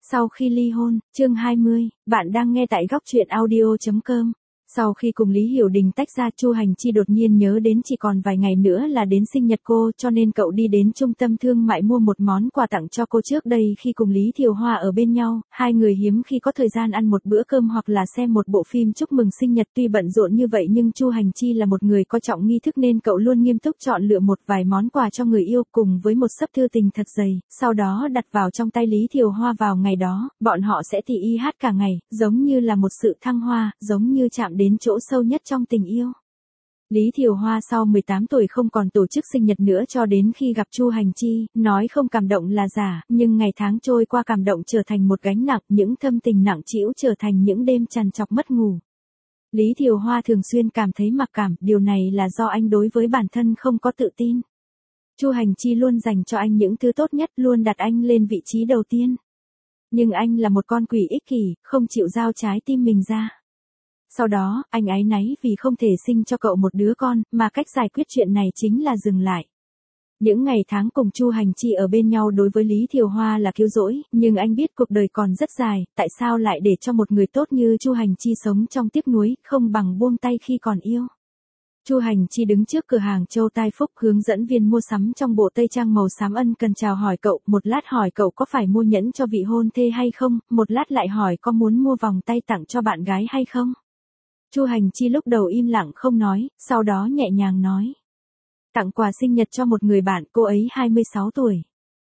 Sau khi ly hôn, chương 20, bạn đang nghe tại góc truyện audio.com. Sau khi cùng Lý Hiểu Đình tách ra, Chu Hành Chi đột nhiên nhớ đến chỉ còn vài ngày nữa là đến sinh nhật cô, cho nên cậu đi đến trung tâm thương mại mua một món quà tặng cho cô. Trước đây khi cùng Lý Thiều Hoa ở bên nhau, hai người hiếm khi có thời gian ăn một bữa cơm hoặc là xem một bộ phim chúc mừng sinh nhật. Tuy bận rộn như vậy nhưng Chu Hành Chi là một người có trọng nghi thức nên cậu luôn nghiêm túc chọn lựa một vài món quà cho người yêu cùng với một xấp thư tình thật dày, sau đó đặt vào trong tay Lý Thiều Hoa. Vào ngày đó, bọn họ sẽ tỉ y hát cả ngày, giống như là một sự thăng hoa, giống như chạm đến chỗ sâu nhất trong tình yêu. Lý Thiều Hoa sau 18 tuổi không còn tổ chức sinh nhật nữa cho đến khi gặp Chu Hành Chi, nói không cảm động là giả, nhưng ngày tháng trôi qua cảm động trở thành một gánh nặng, những thâm tình nặng trĩu trở thành những đêm trằn trọc mất ngủ. Lý Thiều Hoa thường xuyên cảm thấy mặc cảm, điều này là do anh đối với bản thân không có tự tin. Chu Hành Chi luôn dành cho anh những thứ tốt nhất, luôn đặt anh lên vị trí đầu tiên. Nhưng anh là một con quỷ ích kỷ, không chịu giao trái tim mình ra. Sau đó, anh áy náy vì không thể sinh cho cậu một đứa con, mà cách giải quyết chuyện này chính là dừng lại. Những ngày tháng cùng Chu Hành Chi ở bên nhau đối với Lý Thiều Hoa là cứu rỗi, nhưng anh biết cuộc đời còn rất dài, tại sao lại để cho một người tốt như Chu Hành Chi sống trong tiếc nuối, không bằng buông tay khi còn yêu. Chu Hành Chi đứng trước cửa hàng Châu Tai Phúc, hướng dẫn viên mua sắm trong bộ tây trang màu xám ân cần chào hỏi cậu, một lát hỏi cậu có phải mua nhẫn cho vị hôn thê hay không, một lát lại hỏi có muốn mua vòng tay tặng cho bạn gái hay không. Chu Hành Chi lúc đầu im lặng không nói, sau đó nhẹ nhàng nói. Tặng quà sinh nhật cho một người bạn, cô ấy 26 tuổi.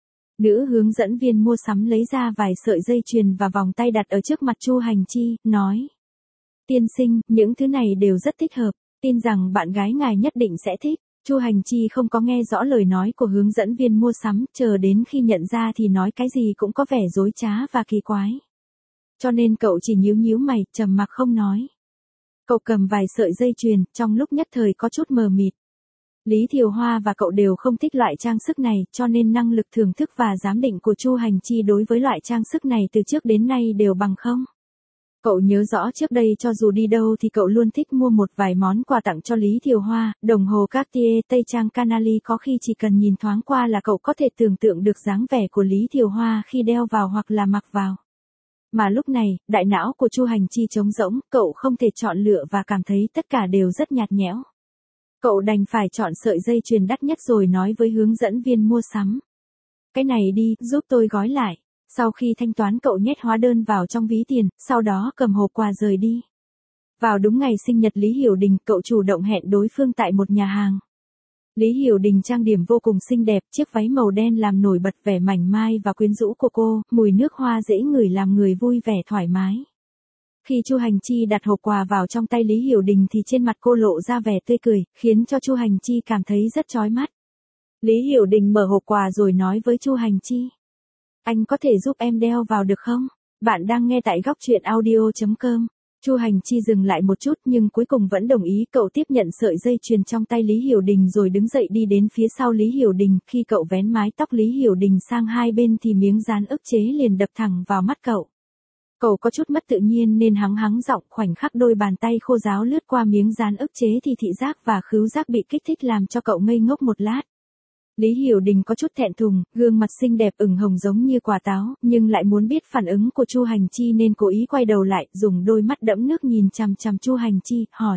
Nữ hướng dẫn viên mua sắm lấy ra vài sợi dây chuyền và vòng tay đặt ở trước mặt Chu Hành Chi, nói. Tiên sinh, những thứ này đều rất thích hợp, tin rằng bạn gái ngài nhất định sẽ thích. Chu Hành Chi không có nghe rõ lời nói của hướng dẫn viên mua sắm, chờ đến khi nhận ra thì nói cái gì cũng có vẻ dối trá và kỳ quái. Cho nên cậu chỉ nhíu nhíu mày, trầm mặc không nói. Cậu cầm vài sợi dây chuyền, trong lúc nhất thời có chút mờ mịt. Lý Thiều Hoa và cậu đều không thích loại trang sức này, cho nên năng lực thưởng thức và giám định của Chu Hành Chi đối với loại trang sức này từ trước đến nay đều bằng không. Cậu nhớ rõ trước đây cho dù đi đâu thì cậu luôn thích mua một vài món quà tặng cho Lý Thiều Hoa, đồng hồ Cartier, tây trang Canali, có khi chỉ cần nhìn thoáng qua là cậu có thể tưởng tượng được dáng vẻ của Lý Thiều Hoa khi đeo vào hoặc là mặc vào. Mà lúc này, đại não của Chu Hành Chi trống rỗng, cậu không thể chọn lựa và cảm thấy tất cả đều rất nhạt nhẽo. Cậu đành phải chọn sợi dây chuyền đắt nhất rồi nói với hướng dẫn viên mua sắm. Cái này đi, giúp tôi gói lại. Sau khi thanh toán cậu nhét hóa đơn vào trong ví tiền, sau đó cầm hộp quà rời đi. Vào đúng ngày sinh nhật Lý Hiểu Đình, cậu chủ động hẹn đối phương tại một nhà hàng. Lý Hiểu Đình trang điểm vô cùng xinh đẹp, chiếc váy màu đen làm nổi bật vẻ mảnh mai và quyến rũ của cô, mùi nước hoa dễ ngửi làm người vui vẻ thoải mái. Khi Chu Hành Chi đặt hộp quà vào trong tay Lý Hiểu Đình thì trên mặt cô lộ ra vẻ tươi cười, khiến cho Chu Hành Chi cảm thấy rất chói mắt. Lý Hiểu Đình mở hộp quà rồi nói với Chu Hành Chi. Anh có thể giúp em đeo vào được không? Bạn đang nghe tại góc truyện audio.com. Chu Hành Chi dừng lại một chút nhưng cuối cùng vẫn đồng ý. Cậu tiếp nhận sợi dây chuyền trong tay Lý Hiểu Đình rồi đứng dậy đi đến phía sau Lý Hiểu Đình. Khi cậu vén mái tóc Lý Hiểu Đình sang hai bên thì miếng dán ức chế liền đập thẳng vào mắt cậu. Cậu có chút mất tự nhiên nên hắng giọng, khoảnh khắc đôi bàn tay khô ráo lướt qua miếng dán ức chế thì thị giác và khứu giác bị kích thích làm cho cậu ngây ngốc một lát. Lý Hiểu Đình có chút thẹn thùng, gương mặt xinh đẹp ửng hồng giống như quả táo, nhưng lại muốn biết phản ứng của Chu Hành Chi nên cố ý quay đầu lại, dùng đôi mắt đẫm nước nhìn chằm chằm Chu Hành Chi, hỏi.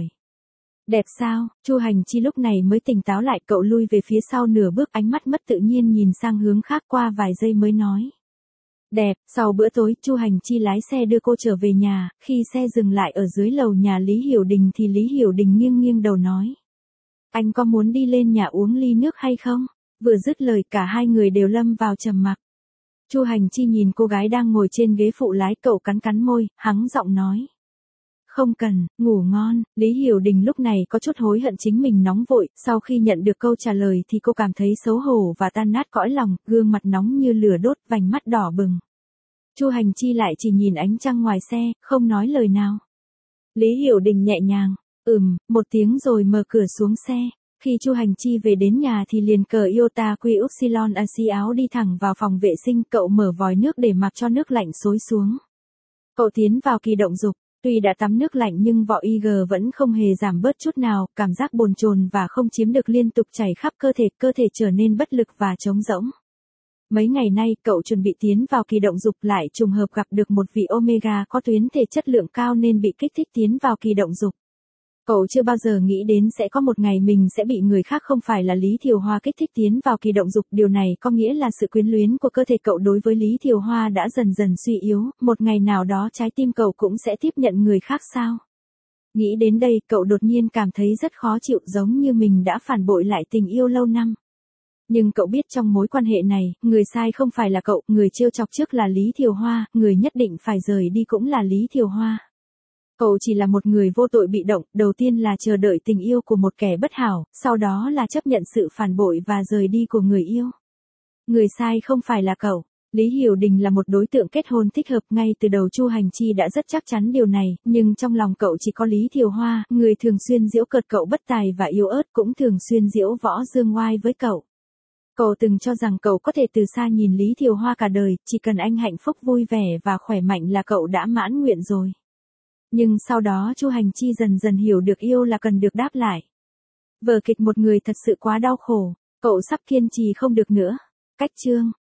Đẹp sao? Chu Hành Chi lúc này mới tỉnh táo lại, cậu lui về phía sau nửa bước, ánh mắt mất tự nhiên nhìn sang hướng khác, qua vài giây mới nói. Đẹp. Sau bữa tối, Chu Hành Chi lái xe đưa cô trở về nhà, khi xe dừng lại ở dưới lầu nhà Lý Hiểu Đình thì Lý Hiểu Đình nghiêng đầu nói. Anh có muốn đi lên nhà uống ly nước hay không? Vừa dứt lời cả hai người đều lâm vào trầm mặc. Chu Hành Chi nhìn cô gái đang ngồi trên ghế phụ lái, cậu cắn môi, hắng giọng nói. Không cần, ngủ ngon. Lý Hiểu Đình lúc này có chút hối hận chính mình nóng vội, sau khi nhận được câu trả lời thì cô cảm thấy xấu hổ và tan nát cõi lòng, gương mặt nóng như lửa đốt, vành mắt đỏ bừng. Chu Hành Chi lại chỉ nhìn ánh trăng ngoài xe, không nói lời nào. Lý Hiểu Đình nhẹ nhàng, một tiếng rồi mở cửa xuống xe. Khi Chu Hành Chi về đến nhà thì liền cờ Iota Quy Upsilon AC áo đi thẳng vào phòng vệ sinh, cậu mở vòi nước để mặc cho nước lạnh xối xuống. Cậu tiến vào kỳ động dục, tuy đã tắm nước lạnh nhưng vỏ IG vẫn không hề giảm bớt chút nào, cảm giác bồn chồn và không chiếm được liên tục chảy khắp cơ thể trở nên bất lực và trống rỗng. Mấy ngày nay cậu chuẩn bị tiến vào kỳ động dục lại trùng hợp gặp được một vị Omega có tuyến thể chất lượng cao nên bị kích thích tiến vào kỳ động dục. Cậu chưa bao giờ nghĩ đến sẽ có một ngày mình sẽ bị người khác không phải là Lý Thiều Hoa kích thích tiến vào kỳ động dục. Điều này có nghĩa là sự quyến luyến của cơ thể cậu đối với Lý Thiều Hoa đã dần dần suy yếu, một ngày nào đó trái tim cậu cũng sẽ tiếp nhận người khác sao? Nghĩ đến đây cậu đột nhiên cảm thấy rất khó chịu, giống như mình đã phản bội lại tình yêu lâu năm. Nhưng cậu biết trong mối quan hệ này, người sai không phải là cậu, người trêu chọc trước là Lý Thiều Hoa, người nhất định phải rời đi cũng là Lý Thiều Hoa. Cậu chỉ là một người vô tội bị động, đầu tiên là chờ đợi tình yêu của một kẻ bất hảo, sau đó là chấp nhận sự phản bội và rời đi của người yêu. Người sai không phải là cậu. Lý Hiểu Đình là một đối tượng kết hôn thích hợp, ngay từ đầu Chu Hành Chi đã rất chắc chắn điều này, nhưng trong lòng cậu chỉ có Lý Thiều Hoa, người thường xuyên giễu cợt cậu bất tài và yếu ớt, cũng thường xuyên giễu võ dương oai với cậu. Cậu từng cho rằng cậu có thể từ xa nhìn Lý Thiều Hoa cả đời, chỉ cần anh hạnh phúc vui vẻ và khỏe mạnh là cậu đã mãn nguyện rồi. Nhưng sau đó Chu Hành Chi dần dần hiểu được yêu là cần được đáp lại. Vở kịch một người thật sự quá đau khổ, cậu sắp kiên trì không được nữa. Cách chương